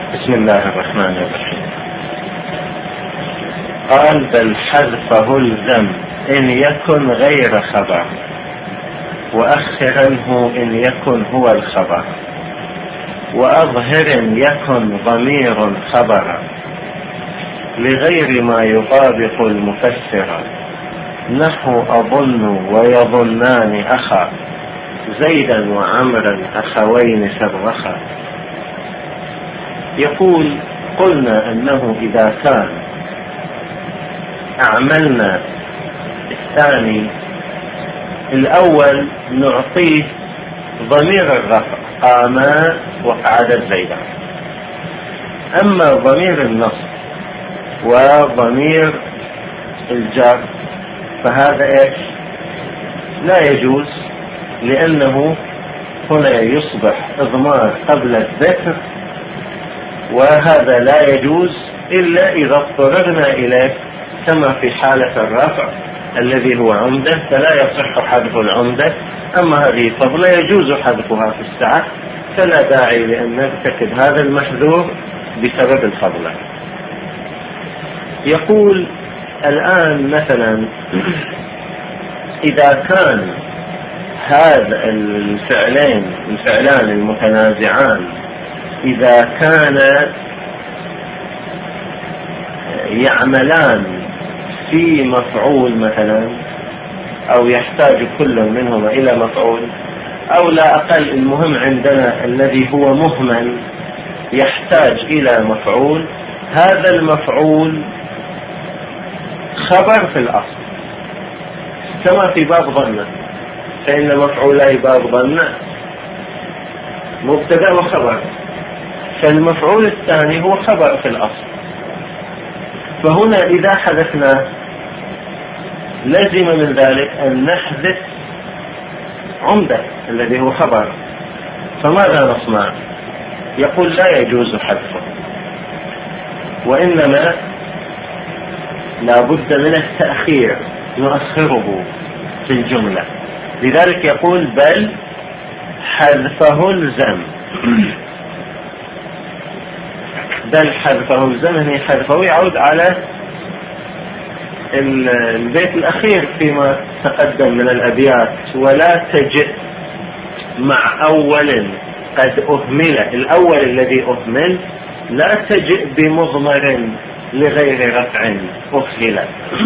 بسم الله الرحمن الرحيم. قال: بل حذفه الذم إن يكن غير خبر، وأخرنه إن يكن هو الخبر، وأظهر يكن ضمير خبرا لغير ما يطابق المفسر، نحو أظن ويظنان أخا زيدا وعمرا أخوين سرخا. يقول: قلنا أنه إذا كان أعملنا الثاني الأول نعطيه ضمير الرفع قاما وقعدت زيدا، أما ضمير النصب وضمير الجر فهذا لا يجوز، لأنه هنا يصبح إضمار قبل الذكر، وهذا لا يجوز إلا إذا اضطررنا إليه، كما في حالة الرفع الذي هو عمدة فلا يصح حذف العمدة، أما هذه فضلة يجوز حذفها في السعة، فلا داعي لأن نرتكب هذا المحذور بسبب الفضلة. يقول الآن مثلا: إذا كان هذا الفعلان المتنازعان إذا كان يعملان في مفعول مثلا، أو يحتاج كل منهما إلى مفعول، أو لا أقل، المهم عندنا الذي هو مهمل يحتاج إلى مفعول، هذا المفعول خبر في الأصل كما في باب ظن، فإن مفعولاي باب ظن مبتدأ وخبر، فالمفعول الثاني هو خبر في الأصل. فهنا إذا حذفناه لزم من ذلك أن نحذف عمدة الذي هو خبر، فماذا نصنع؟ يقول: لا يجوز حذفه، وإنما لا بد من التأخير، نؤخره في الجملة. لذلك يقول: بل حذفه الزم. بل حذفه الزم، هي حذفه يعود على البيت الأخير فيما تقدم من الأبيات: ولا تجئ مع أول قد أهمل. الأول الذي أهمل لا تجئ بمضمر لغير رفع أهمل،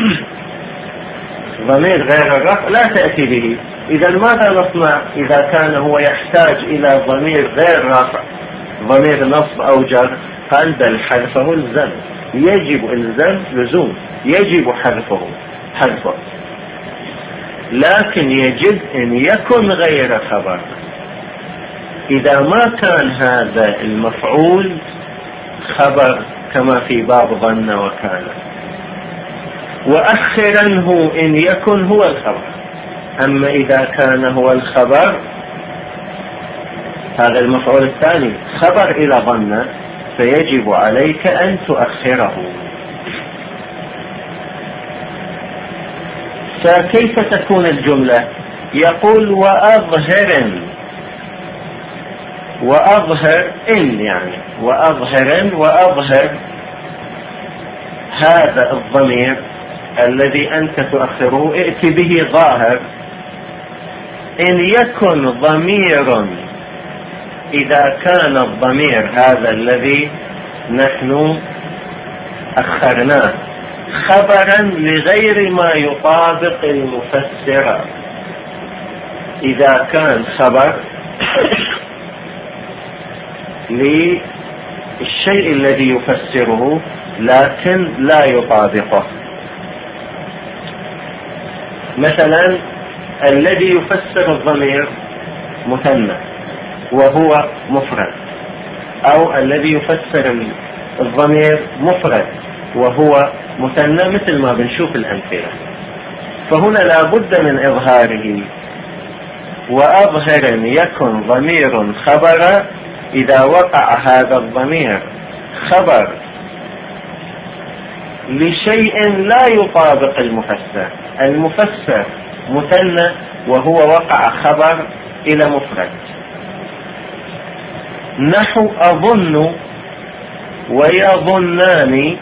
ضمير غير الرفع لا تأتي به. إذا ماذا نصنع إذا كان هو يحتاج إلى ضمير غير رفع، ضمير نصب أو جر؟ قال: بل حذفه الزم، يجب الزم لزوم، يجب حذفه، لكن يجب أن يكن غير خبر. إذا ما كان هذا المفعول خبر كما في باب ظن وكان، وأخرنه إن يكن هو الخبر. أما إذا كان هو الخبر، هذا المفعول الثاني خبر إلى ظن، فيجب عليك أن تؤخره. فكيف تكون الجملة؟ يقول: وأظهر إن، يعني وأظهر هذا الضمير الذي أنت تؤخره، ائت به ظاهر إن يكن ضمير، إذا كان الضمير هذا الذي نحن أخرناه خبرا لغير ما يطابق المفسر. إذا كان خبر للشيء الذي يفسره لكن لا يطابقه، مثلا الذي يفسر الضمير مثنى وهو مفرد، أو الذي يفسر الضمير مفرد وهو مثنى، مثل ما بنشوف الأمثلة. فهنا لا بد من إظهاره: وأظهر يكن ضمير خبر، إذا وقع هذا الضمير خبر لشيء لا يطابق المفسر مثنى وهو وقع خبر إلى مفرد. نحو أظن ويظنان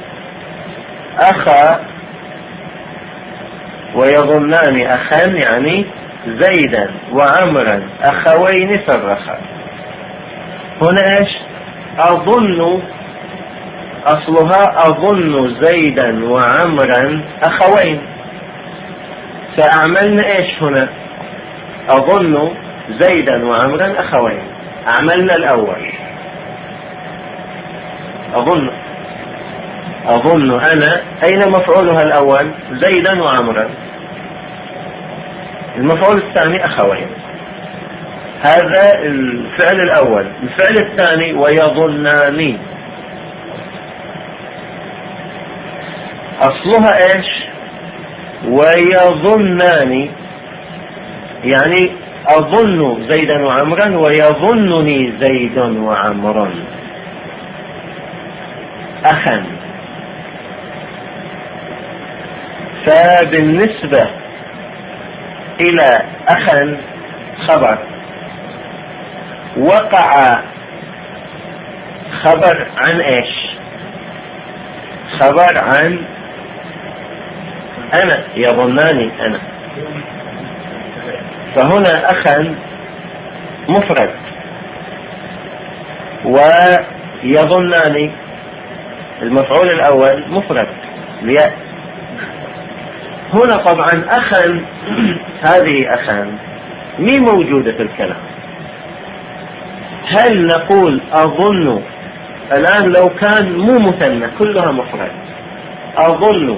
أخا يعني زيدا وعمرا أخوين فرخا. هنا إيش؟ أظن أصلها أظن زيدا وعمرا أخوين، فأعملنا إيش هنا؟ أظن زيدا وعمرا أخوين. عملنا الأول أظن أنا، أين مفعولها الأول؟ زيدا وعمرا. المفعول الثاني أخوين. هذا الفعل الأول. الفعل الثاني ويظنان، أصلها إيش؟ ويظنان يعني أظن زيدا وعمرا ويظنني زيد وعمر أخا. فبالنسبة إلى أخا خبر، وقع خبر عن إيش؟ خبر عن أنا، يظناني أنا. فهنا أخا مفرد ويظناني المفعول الأول مفرد لياء. هنا طبعا أخا، هذه أخا مي موجودة في الكلام. هل نقول أظن الآن لو كان مو مثنى كلها مفرد، أظن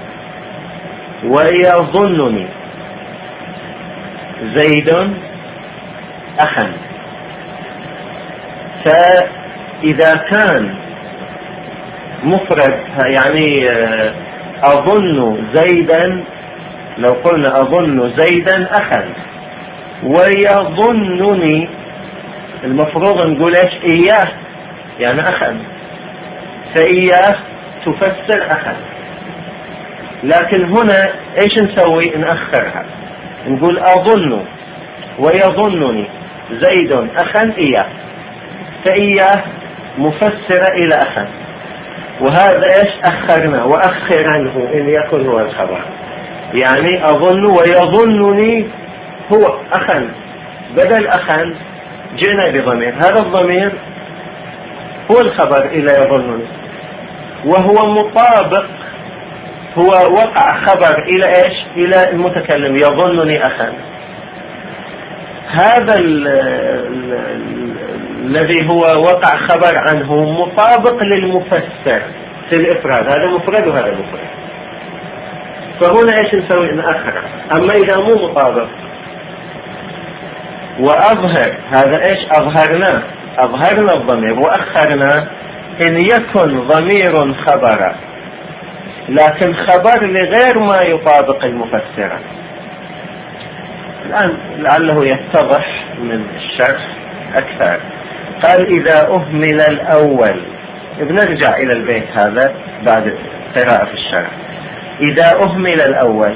ويظنني زيد أخا، فإذا كان مفرد يعني أظن زيدا، لو قلنا أظن زيدا أخا ويظنني، المفروض نقول إيش؟ إياه يعني أخا، فإياه تفسر أخا. لكن هنا إيش نسوي؟ نأخرها، نقول أظن ويظنني زيد أخا إياه، فإياه مفسرة إلى أخا، وهذا إيش؟ أخرنا. وأخر عنه إن يكن هو الخبر، يعني أظن ويظنني هو أخا، بدل أخا جئنا بضمير، هذا الضمير هو الخبر إلى يظنني، وهو مطابق، هو وقع خبر إلى إيش؟ إلى المتكلم يظنني أخا. هذا الذي هو وقع خبر عنه مطابق للمفسر في الإفراد، هذا مفرد وهذا مفرد. فهنا إيش نسوي؟ نأخر. أما إذا مو مطابق وأظهر، هذا إيش؟ أظهرنا الضمير وأخرنا إن يكن ضمير خبر، لكن خبر لغير ما يطابق المفسر. الآن لعله يتضح من الشرح أكثر. قال إذا أهمل الأول، بنرجع إلى البيت هذا بعد قراءة في الشرح. إذا أهمل الأول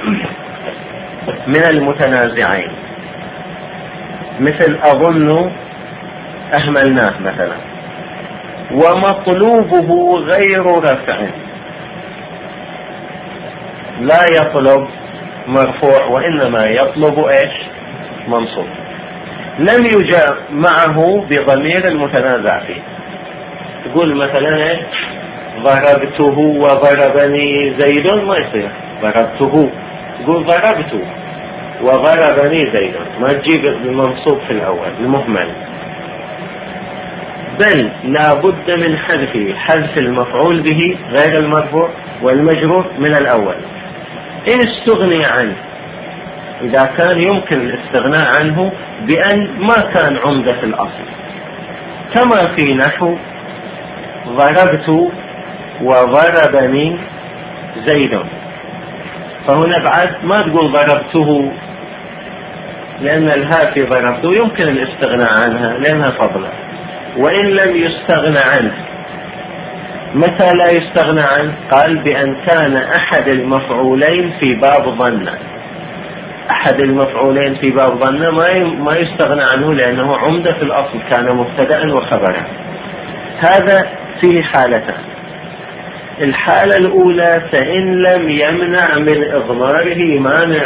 من المتنازعين، مثل أظن أهملناه مثلا، ومطلوبه غير رفع، لا يطلب مرفوع وإنما يطلب إيش؟ منصوب، لم يجاء معه بضمير المتنازع فيه. تقول مثلا إيش؟ ضربته وضربني زيد، ما يصير ضربته، تقول ضربته وضربني زيد، ما تجيب المنصوب في الأول المهمل، بل لا بد من حذف المفعول به غير المرفوع والمجرور من الأول إن استغني عنه، إذا كان يمكن الاستغناء عنه بأن ما كان عمدة في الأصل، كما في نحو ضربت وضربني زيد. فهنا بعد ما تقول ضربته، لأن الهاء في ضربته يمكن الاستغناء عنها لأنها فضلة، وإن لم يستغنى عنه. متى لا يستغنى عنه؟ قال بأن كان أحد المفعولين في باب ظن. أحد المفعولين في باب ظن ما يستغنى عنه، لأنه عمدة في الأصل، كان مبتدأ وخبرا. هذا فيه حالتان. الحالة الأولى فإن لم يمنع من إضماره مانع،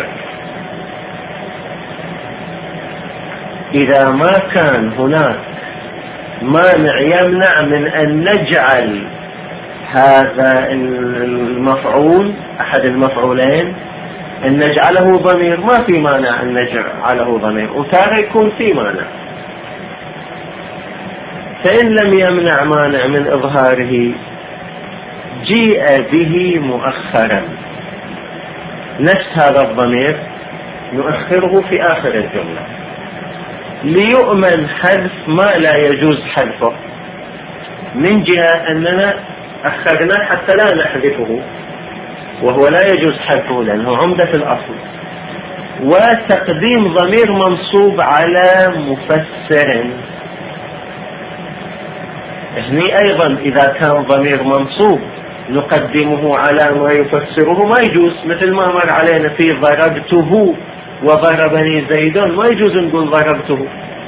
إذا ما كان هناك مانع يمنع من أن نجعل هذا المفعول أحد المفعولين أن نجعله ضمير، ما في مانع أن نجعله ضمير، وتارة يكون في مانع. فإن لم يمنع مانع من إظهاره جيء به مؤخرا، نفس هذا الضمير نؤخره في آخر الجملة ليؤمن حذف ما لا يجوز حذفه، من جهة أننا أخرناه حتى لا نحذفه وهو لا يجوز حذفه لأنه عمدة الأصل، وتقديم ضمير منصوب على مفسر. هني أيضا إذا كان ضمير منصوب نقدمه على ما يفسره ما يجوز، مثل ما مر علينا في ضربته وضربني زيد، ما يجوز نقول ضربته.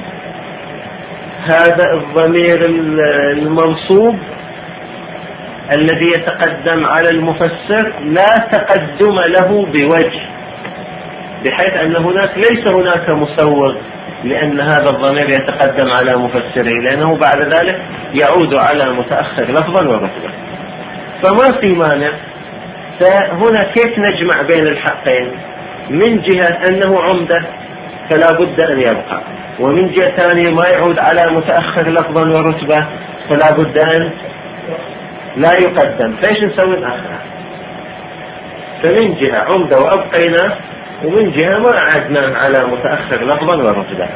هذا الضمير المنصوب الذي يتقدم على المفسر لا تقدم له بوجه، بحيث أن هناك ليس هناك مسوغ لأن هذا الضمير يتقدم على مفسره، لأنه بعد ذلك يعود على متأخر لفظا ورتبة، فما في مانع. فهنا كيف نجمع بين الحقين؟ من جهة أنه عمدة فلا بد أن يبقى، ومن جهة ثانية ما يعود على متأخر لفظا ورتبة فلا بد أن لا يقدم. فإيش نسوي الآخر؟ فمن جهة عمدة وأبقينا، ومن جهة ما عدنا على متأخر لفظا ورتبة.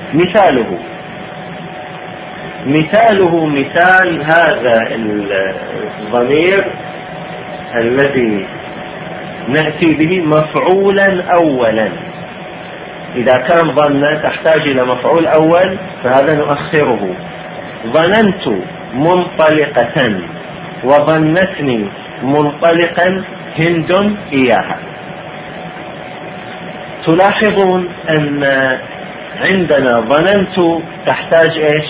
مثاله مثال هذا الضمير الذي نأتي به مفعولا أولا. إذا كان ظن تحتاج إلى مفعول أول فهذا نؤخره. ظننت منطلقة وظنتني منطلقا هند إياها. تلاحظون أن عندنا ظننت تحتاج إيش؟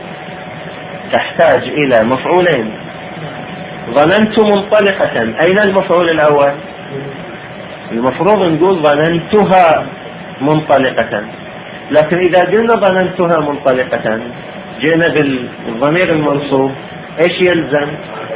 تحتاج إلى مفعولين. ظننت منطلقة، أين المفعول الأول؟ المفروض نقول ظننتها منطلقة، لكن إذا قلنا ظننتها منطلقة جئنا بالضمير المنصوب، إيش يلزم؟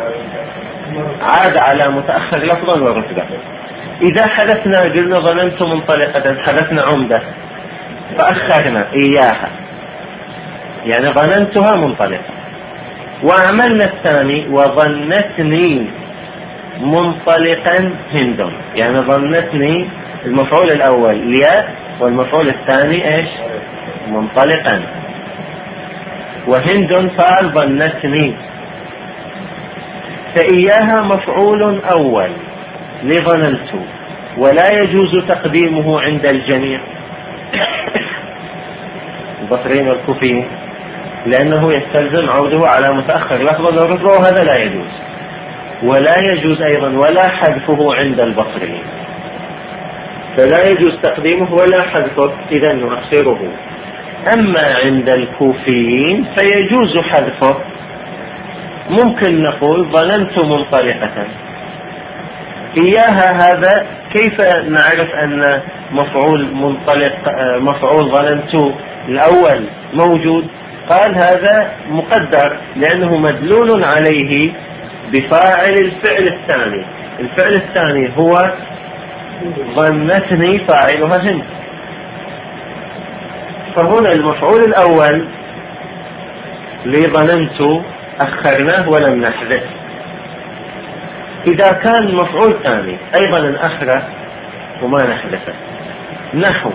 عاد على متأخر لفظا ورتبة. إذا حدثنا قلنا ظننت منطلقة حدثنا عمدة فأخرنا إياها، يعني ظننتها منطلقة. وعملنا الثاني وظنتني منطلقا هند، يعني ظنتني المفعول الأول الياء والمفعول الثاني إيش؟ منطلقا، وهند فعل ظنتني. فإياها مفعول أول لظننت، ولا يجوز تقديمه عند الجميع البصريين والكوفيين، لأنه يستلزم عوده على متأخر لفظا ورتبة، وهذا لا يجوز. ولا يجوز أيضا ولا حذفه عند البصريين، فلا يجوز تقديمه ولا حذفه، إذا نؤخره. أما عند الكوفيين فيجوز حذفه. ممكن نقول ظننت منطلقة إياها. هذا كيف نعرف أن مفعول منطلق مفعول ظننت الأول موجود؟ قال هذا مقدر لأنه مدلول عليه بفاعل الفعل الثاني. الفعل الثاني هو ظنتني فاعلها هند. فهنا المفعول الأول لظننت أخرناه ولم نحذف. إذا كان مفعول ثاني أيضا نأخره وما نحذفه، نحو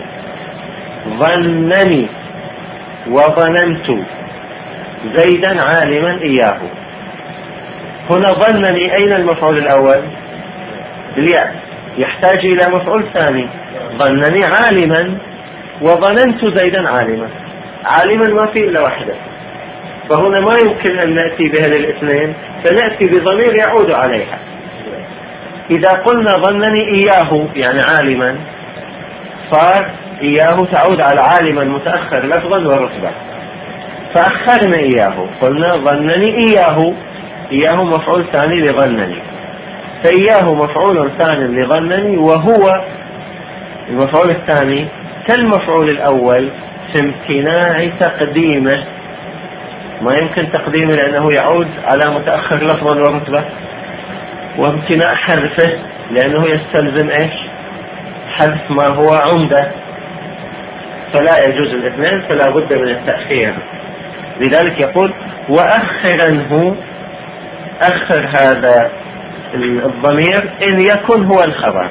ظنني وظننت زيدا عالما إياه. هنا ظنني أين المفعول الأول؟ بالياء، يحتاج إلى مفعول ثاني. ظنني عالما وظننت زيدا عالما. عالما ما فيه إلا واحدة، فهنا ما يمكن أن نأتي بها للاثنين، فنأتي بضمير يعود عليها. إذا قلنا ظنني إياه يعني عالما، صار إياه تعود على عالما متأخر لفظا ورتبة، فأخرنا إياه. قلنا ظنني إياه إياه مفعول ثاني لظنني، فإياه مفعول ثاني لظنني، وهو المفعول الثاني كالمفعول الأول في امتناع تقديمه. ما يمكن تقديمه لأنه يعود على متأخر لفظا ورتبة، وامتناع حذفه لأنه يستلزم إيش؟ حذف ما هو عمدة، فلا يجوز الاثنين، فلا بد من التأخير. لذلك يقول وأخرنه، أخر هذا الضمير إن يكن هو الخبر،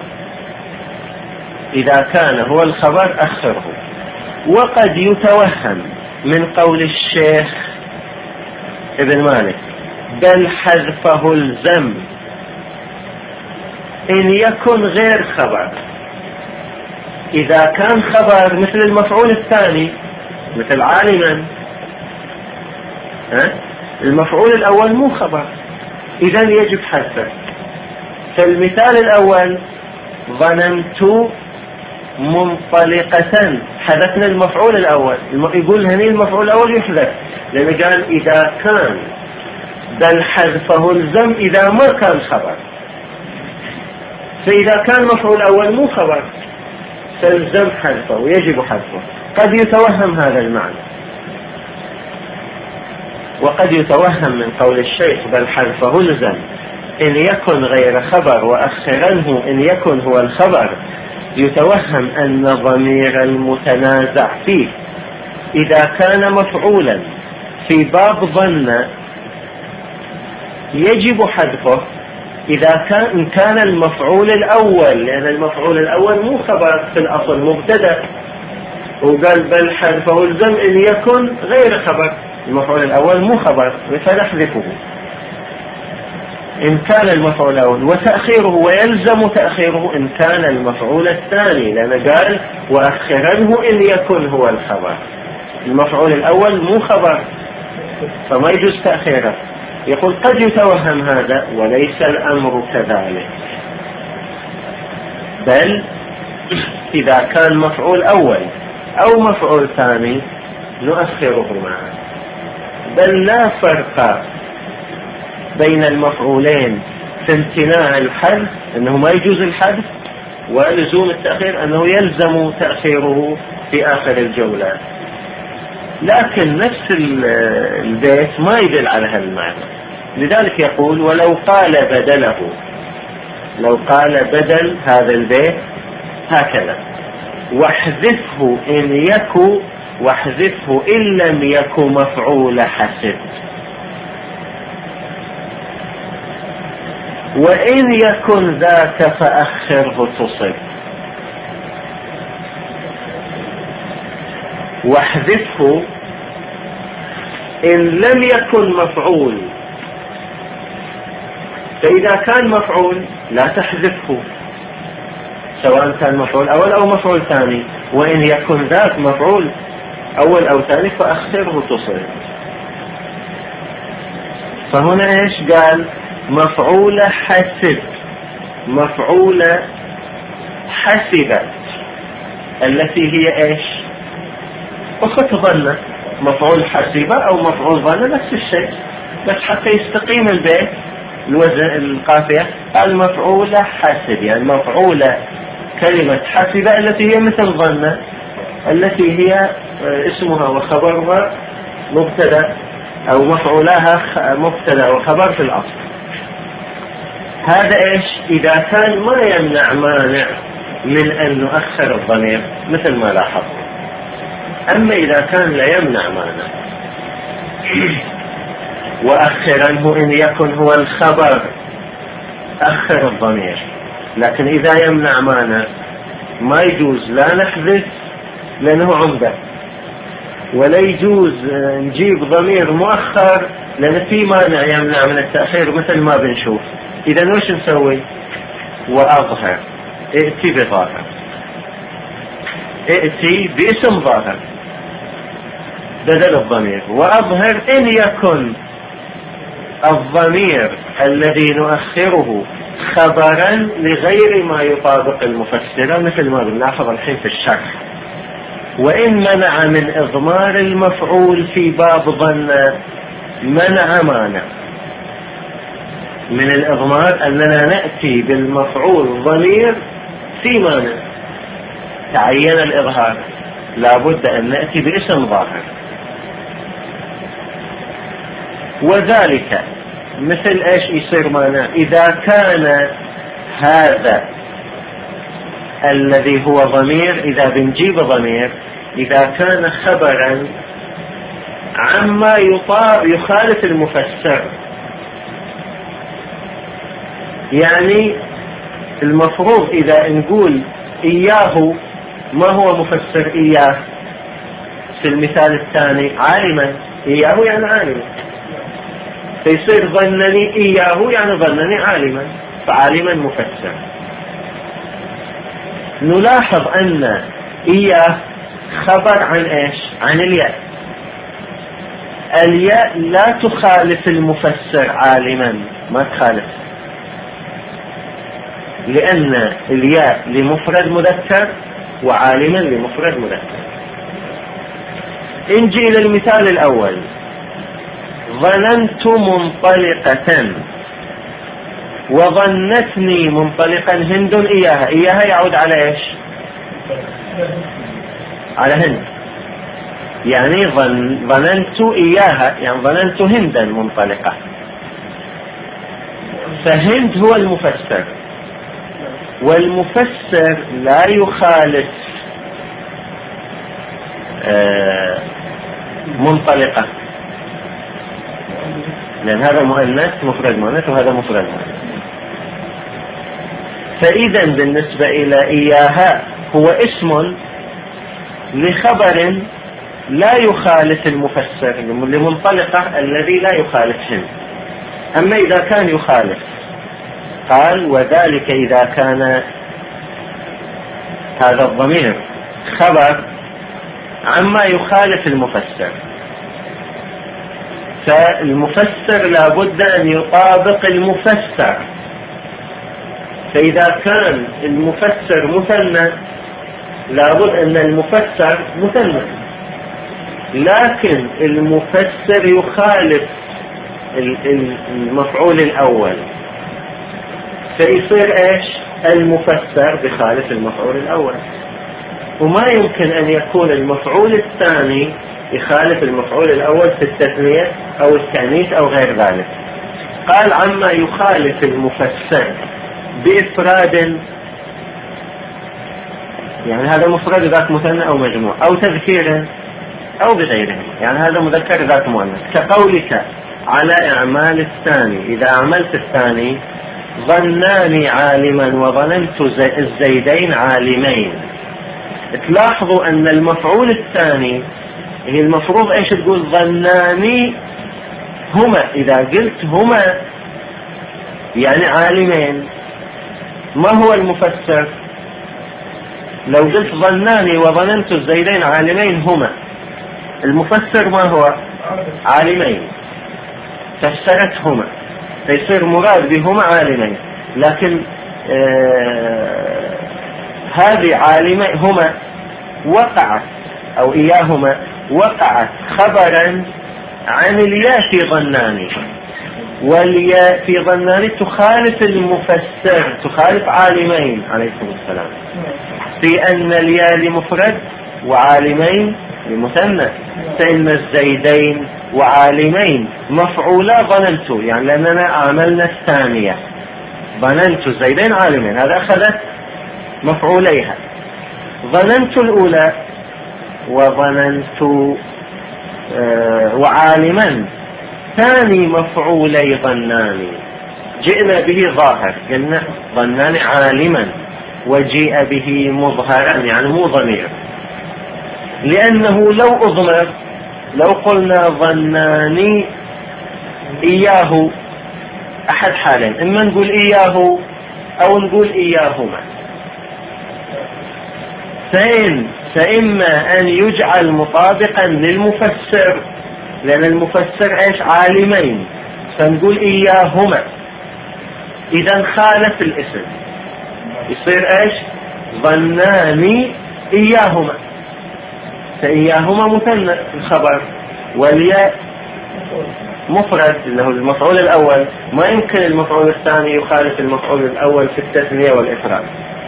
إذا كان هو الخبر أخره. وقد يتوهم من قول الشيخ ابن مالك بل حذفه الزم إن يكن غير خبر. إذا كان خبر مثل المفعول الثاني مثل عالما، المفعول الأول مو خبر، إذن يجب حذفه. فالمثال الأول ظننت منطلقة، حذفنا المفعول الأول. يقول هني المفعول الأول يحذف، لأنه قال إذا كان بل حذفه الزم إذا ما كان خبر. فإذا كان مفعول أول مو خبر فالزم حذفه ويجب حذفه. قد يتوهم هذا المعنى، وقد يتوهم من قول الشيخ بل حذفه الزم إن يكن غير خبر وأخرنه إن يكن هو الخبر، يتوهم أن ضمير المتنازع فيه إذا كان مفعولا في باب ظن يجب حذفه إذا كان المفعول الأول، لأن المفعول الأول مو خبر في الأصل مبتدأ، وقال بل حذفه الزم إن يكن غير خبر. المفعول الأول مو خبر فنحذفه إن كان المفعول الأول، وتأخيره ويلزم تأخيره إن كان المفعول الثاني، لأن قال وأخرنه إن يكن هو الخبر. المفعول الأول مو خبر فما يجوز تأخيره. يقول قد يتوهم هذا وليس الأمر كذلك، بل إذا كان مفعول أول أو مفعول ثاني نؤخره معه. بل لا فرق بين المفعولين في امتناع الحذف أنه ما يجوز الحذف، ولزوم التأخير أنه يلزم تأخيره في آخر الجولة. لكن نفس البيت ما يدل على هذا المعنى. لذلك يقول ولو قال بدله، لو قال بدل هذا البيت هكذا واحذفه إن يكو، واحذفه إن لم يكو مفعول حسب، وإن يكن ذاك فأخره تصب. واحذفه إن لم يكن مفعول، فإذا كان مفعول لا تحذفه سواء كان مفعول أول أو مفعول ثاني، وإن يكن ذاك مفعول أول أو ثاني فأخره تصب. فهنا إيش قال؟ مفعول حسب، مفعول حسبت التي هي إيش؟ أخت ظن. مفعول حسبة أو مفعول ظن نفس الشيء، بس حتى يستقيم البيت الوزن القافية المفعول حسب، يعني مفعول كلمة حسبة التي هي مثل ظن، التي هي اسمها وخبرها مبتدأ أو مفعولها مبتدأ وخبر في الأصل. هذا إيش؟ إذا كان ما يمنع مانع من أن نؤخر الضمير مثل ما لاحظ. أما إذا كان لا يمنع مانع وأخرنه إن يكن هو الخبر أخر الضمير. لكن إذا يمنع مانع ما يجوز لا نحذف لأنه عمدة، ولا يجوز نجيب ضمير مؤخر لأن في مانع يمنع من التأخير مثل ما بنشوف. إذا وش نسوي؟ وأظهر، ائتي بظاهر، ائتي باسم ظاهر بدل الضمير، وأظهر إن يكن الضمير الذي نؤخره خبرا لغير ما يطابق المفسرة مثل ما بنلاحظ الحين في الشرح. وإن منع من إضمار المفعول في باب ظن منع مانع، من الإضمار أننا نأتي بالمفعول ضمير في مانع تعين الإظهار، لابد أن نأتي باسم ظاهر. وذلك مثل إيش يصير مانع؟ إذا كان هذا الذي هو ضمير، إذا بنجيب ضمير، إذا كان خبرا عما يخالف المفسر. يعني المفروض إذا نقول إياه، ما هو مفسر إياه في المثال الثاني؟ عالما. إياه يعني عالما، فيصير ظنني إياه يعني ظنني عالما، فعالما مفسر. نلاحظ أن إياه خبر عن إيش؟ عن الياء. الياء لا تخالف المفسر عالما، ما تخالف، لأن الياء لمفرد مذكر وعالما لمفرد مذكر. نجي إلى المثال الأول: ظننت منطلقة وظنتني منطلقا هند إياها. إياها يعود على إيش؟ على هند. يعني ظننت إياها يعني ظننت هندا منطلقة، فهند هو المفسر، والمفسر لا يخالف منطلقة، لأن هذا مؤنث مفرد مؤنث وهذا مفرد مؤنث. فإذا بالنسبة إلى إياها هو اسم لخبر لا يخالف المفسر لمنطلقة الذي لا يخالف هند. أما إذا كان يخالف، قال: وذلك إذا كان هذا الضمير خبر عما يخالف المفسر، فالمفسر لا بد أن يطابق المفسر. فإذا كان المفسر مثنى لا بد أن المفسر مثنى، لكن المفسر يخالف المفعول الأول، فيصير إيش؟ المفسر بخالف المفعول الأول. وما يمكن أن يكون المفعول الثاني يخالف المفعول الأول في التثنية أو التأنيث أو غير ذلك. قال: عما يخالف المفسر بإفراد، يعني هذا مفرد ذات مثنى أو مجموع أو تذكير أو بغيره، يعني هذا مذكر ذات مؤنث، كقولك: على إعمال الثاني. إذا أعملت الثاني: ظناني عالما وظننت الزيدين عالمين. تلاحظوا أن المفعول الثاني هي المفروض إيش تقول؟ ظناني هما. إذا قلت هما يعني عالمين، ما هو المفسر؟ لو قلت ظناني وظننت الزيدين عالمين هما، المفسر ما هو؟ عالمين، فسرت هما، فيصير مراد بهما عالمين. لكن هذه عالمين هما وقعت، أو إياهما وقعت خبرا عن الياء في ظناني، والياء في ظناني تخالف المفسر، تخالف عالمين عليكم السلام، في أن الياء لمفرد وعالمين لمثنى. فإن الزيدين وعالمين مفعولا ظننت، يعني لأننا عملنا الثانية، ظننت الزيدين عالمين، هذا أخذت مفعوليها. ظننت الأولى وظننت وعالما ثاني مفعولي ظناني، جئنا به ظاهر، قلنا ظناني عالما، وجيء به مظهرا يعني مو ضمير، لأنه لو أضمر، لو قلنا ظناني إياه، أحد حالين: إما نقول إياه أو نقول إياهما. فإما أن يجعل مطابقا للمفسر، لأن المفسر إيش؟ عالمين، فنقول إياهما، إذا خالف الاسم، يصير إيش؟ ظناني إياهما، فإياهما مثنى الخبر، والياء مفرد اللي هو المفعول الأول، ما يمكن المفعول الثاني يخالف المفعول الأول في التثنية والإفراد.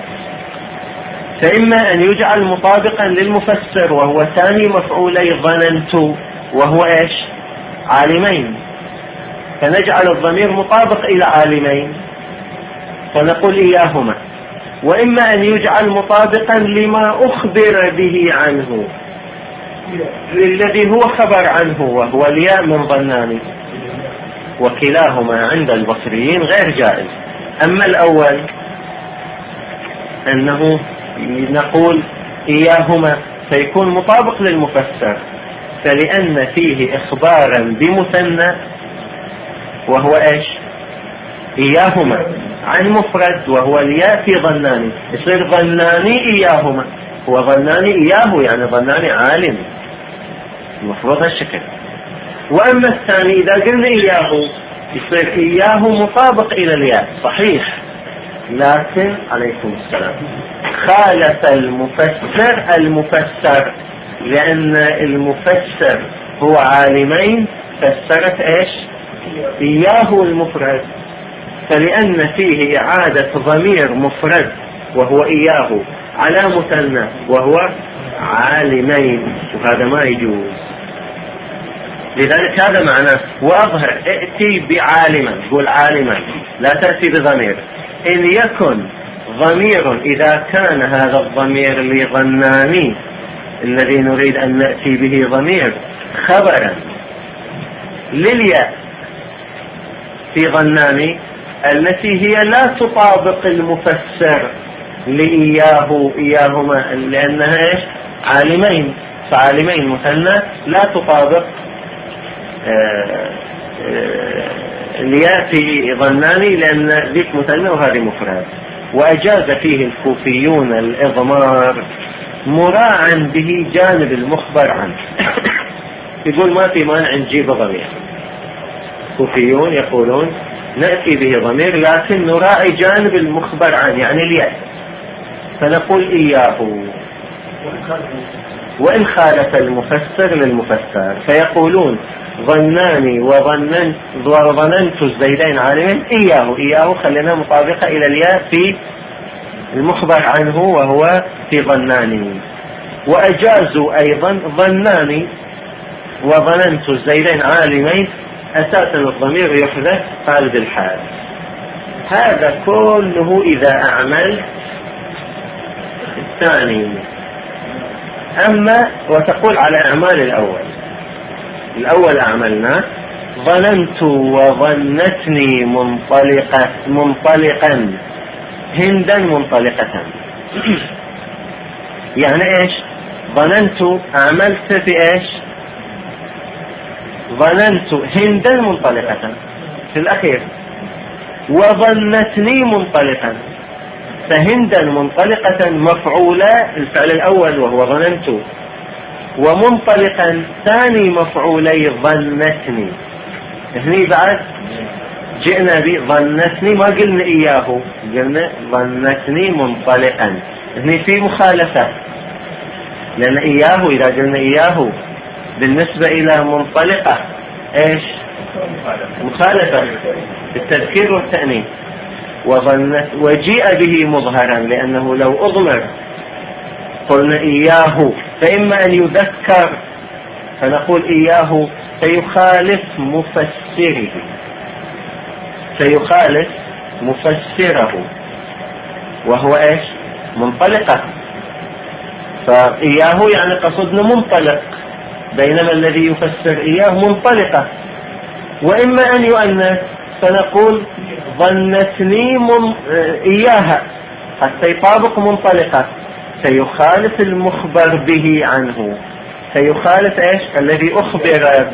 فإما أن يجعل مطابقا للمفسر وهو ثاني مفعولي ظننت وهو إيش؟ عالمين، فنجعل الضمير مطابق إلى عالمين فنقول إياهما. وإما أن يجعل مطابقا لما أخبر به عنه الذي هو خبر عنه وهو الياء من ظنان، وكلاهما عند البصريين غير جائز. أما الأول أنه نقول إياهما فيكون مطابق للمفسر، فلأن فيه إخبارا بمثنى وهو إيش؟ إياهما عن مفرد وهو الياء في ظناني، يصير ظناني إياهما، هو ظناني إياه يعني ظناني عالم، المفروض هالشكل. وأما الثاني إذا قلنا إياه يصير إياه مطابق إلى الياء صحيح، لكن عليكم السلام خالف المفسر لأن المفسر هو عالمين فسرت إيش؟ إياه المفرد، فلأن فيه إعادة ضمير مفرد وهو إياه على مثنى وهو عالمين، وهذا ما يجوز. لذلك هذا معناه وأظهر ائتي بعالما، قول عالما لا تأتي بضمير. إن يكن ضمير إذا كان هذا الضمير لظناني الذي نريد أن نأتي به ضمير خبرا للياء في ظناني التي هي لا تطابق المفسر إياهما لأنها إيش؟ عالمين، فعالمين مثنى لا تطابق الياء في ظناني لأن ذيك مثنى وهذه مفرد. وأجاز فيه الكوفيون الإضمار مراعا به جانب المخبر عنه. يقول ما في مانع نجيب ضمير، الكوفيون يقولون نأتي به ضمير لكن نراعي جانب المخبر عنه يعني الياء، فنقول إياه. وإن خالف المفسر للمفسر فيقولون ظناني وظننت الزيدين عالمين إياه خلينا مطابقة إلى الياء في المخبر عنه وهو في ظناني. وأجازوا أيضا ظناني وظننت الزيدين عالمين أساسا الضمير يحذف قالب الحال. هذا كله إذا أعمل الثاني. أما وتقول على أعمال الأول أعملنا ظننت وظنتني منطلقا هندا منطلقة. يعني إيش؟ ظننت عملت في إيش؟ ظننت هندا منطلقة في الأخير، وظنتني منطلقا، فهندا منطلقة مفعولة الفعل الأول وهو ظننت، ومنطلقا ثاني مفعولي ظنتني. هني بعد جئنا بظنتني ما قلنا إياه، قلنا ظنتني منطلقا. هني في مخالفة لأن إياه إذا قلنا إياه بالنسبة إلى منطلقة إيش؟ مخالفة بالتذكير والتأنيث. وجيء به مظهرا لأنه لو أضمر قلنا إياه فإما أن يذكر فنقول إياه فيخالف مفسره وهو إيش؟ منطلقة، فإياه يعني قصدنا منطلق، بينما الذي يفسر إياه منطلقة. وإما أن يؤنث فنقول ظنتني إياها حتى يطابق منطلقة، فيخالف المخبر به عنه، فيخالف إيش؟ الذي أخبر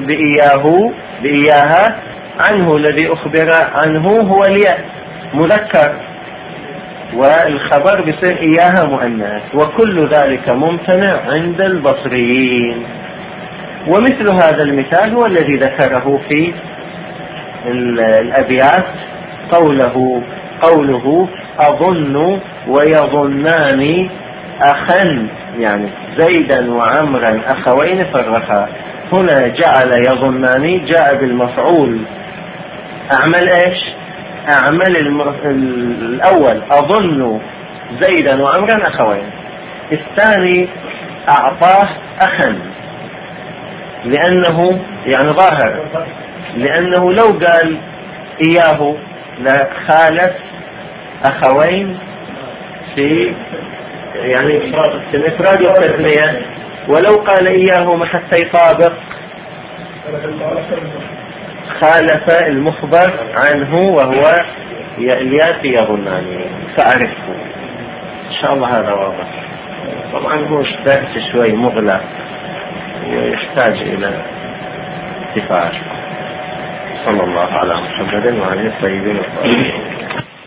بإياها عنه، الذي أخبر عنه هو الياء مذكر والخبر بصير إياها مؤنث، وكل ذلك ممتنع عند البصريين. ومثل هذا المثال هو الذي ذكره في الأبيات قوله أظن ويظنان أخا، يعني زيدا وعمرا أخوين فرخا، هنا جعل يظنان جاء بالمفعول أعمل إيش؟ أعمل الأول أظن زيدا وعمرا أخوين، الثاني أعطاه أخا لأنه يعني ظاهر، لأنه لو قال إياه لخالف أخوين في يعني في الإفراد والتثنية، ولو قال إياه حتى يطابق خالف المخبر عنه وهو الياتي يظنان فأعرفه. إن شاء الله هذا واضح. طبعا هو درس شوي مغلق ويحتاج إلى اتفاق. صلى الله على محمد وعلى آله الطيبين الطاهرين.